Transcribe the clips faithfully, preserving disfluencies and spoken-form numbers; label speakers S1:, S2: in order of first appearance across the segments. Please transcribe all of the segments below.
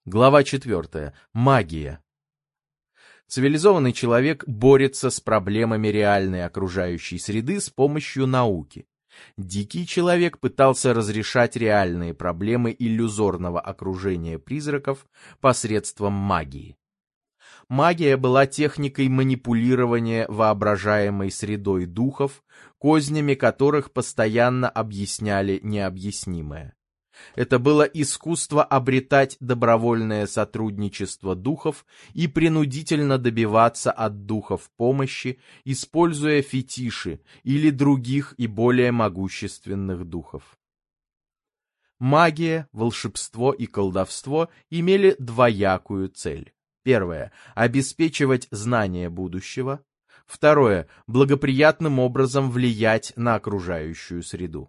S1: Глава четвертая. Магия. Цивилизованный человек борется с проблемами реальной окружающей среды с помощью науки. Дикий человек пытался разрешать реальные проблемы иллюзорного окружения призраков посредством магии. Магия была техникой манипулирования воображаемой средой духов, кознями которых постоянно объясняли необъяснимое. Это было искусство обретать добровольное сотрудничество духов и принудительно добиваться от духов помощи, используя фетиши или других и более могущественных духов. Магия, волшебство и колдовство имели двоякую цель. Первое – обеспечивать знание будущего. Второе – благоприятным образом влиять на окружающую среду.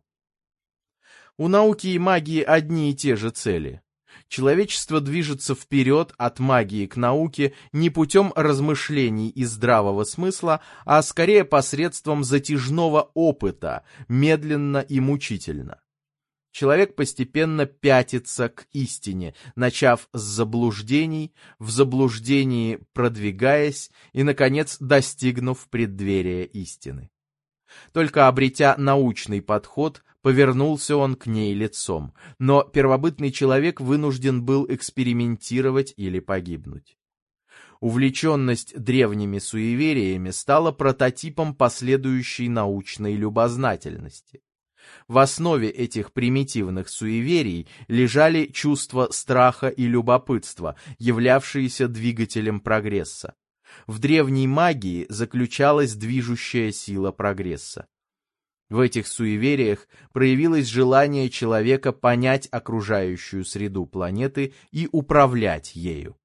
S1: У науки и магии одни и те же цели. Человечество движется вперед от магии к науке не путем размышлений и здравого смысла, а скорее посредством затяжного опыта, медленно и мучительно. Человек постепенно пятится к истине, начав с заблуждений, в заблуждении продвигаясь и, наконец, достигнув преддверия истины. Только обретя научный подход, повернулся он к ней лицом, но первобытный человек вынужден был экспериментировать или погибнуть. Увлеченность древними суевериями стала прототипом последующей научной любознательности. В основе этих примитивных суеверий лежали чувства страха и любопытства, являвшиеся двигателем прогресса. В древней магии заключалась движущая сила прогресса. В этих суевериях проявилось желание человека понять окружающую среду планеты и управлять ею.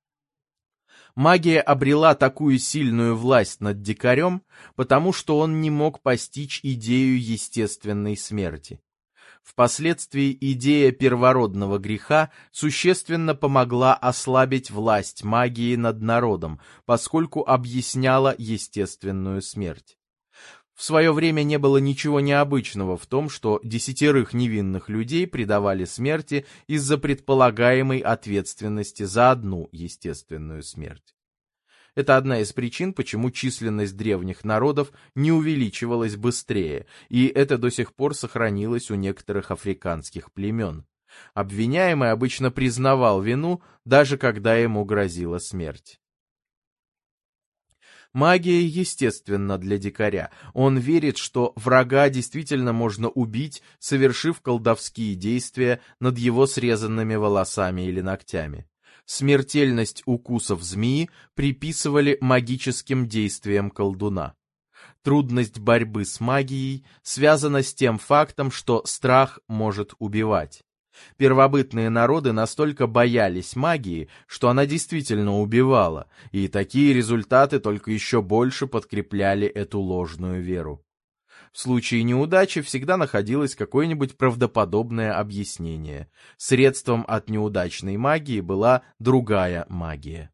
S1: Магия обрела такую сильную власть над дикарем, потому что он не мог постичь идею естественной смерти. Впоследствии идея первородного греха существенно помогла ослабить власть магии над народом, поскольку объясняла естественную смерть. В свое время не было ничего необычного в том, что десятерых невинных людей предавали смерти из-за предполагаемой ответственности за одну естественную смерть. Это одна из причин, почему численность древних народов не увеличивалась быстрее, и это до сих пор сохранилось у некоторых африканских племен. Обвиняемый обычно признавал вину, даже когда ему грозила смерть. Магия естественна для дикаря. Он верит, что врага действительно можно убить, совершив колдовские действия над его срезанными волосами или ногтями. Смертельность укусов змеи приписывали магическим действиям колдуна. Трудность борьбы с магией связана с тем фактом, что страх может убивать. Первобытные народы настолько боялись магии, что она действительно убивала, и такие результаты только еще больше подкрепляли эту ложную веру. В случае неудачи всегда находилось какое-нибудь правдоподобное объяснение. Средством от неудачной магии была другая магия.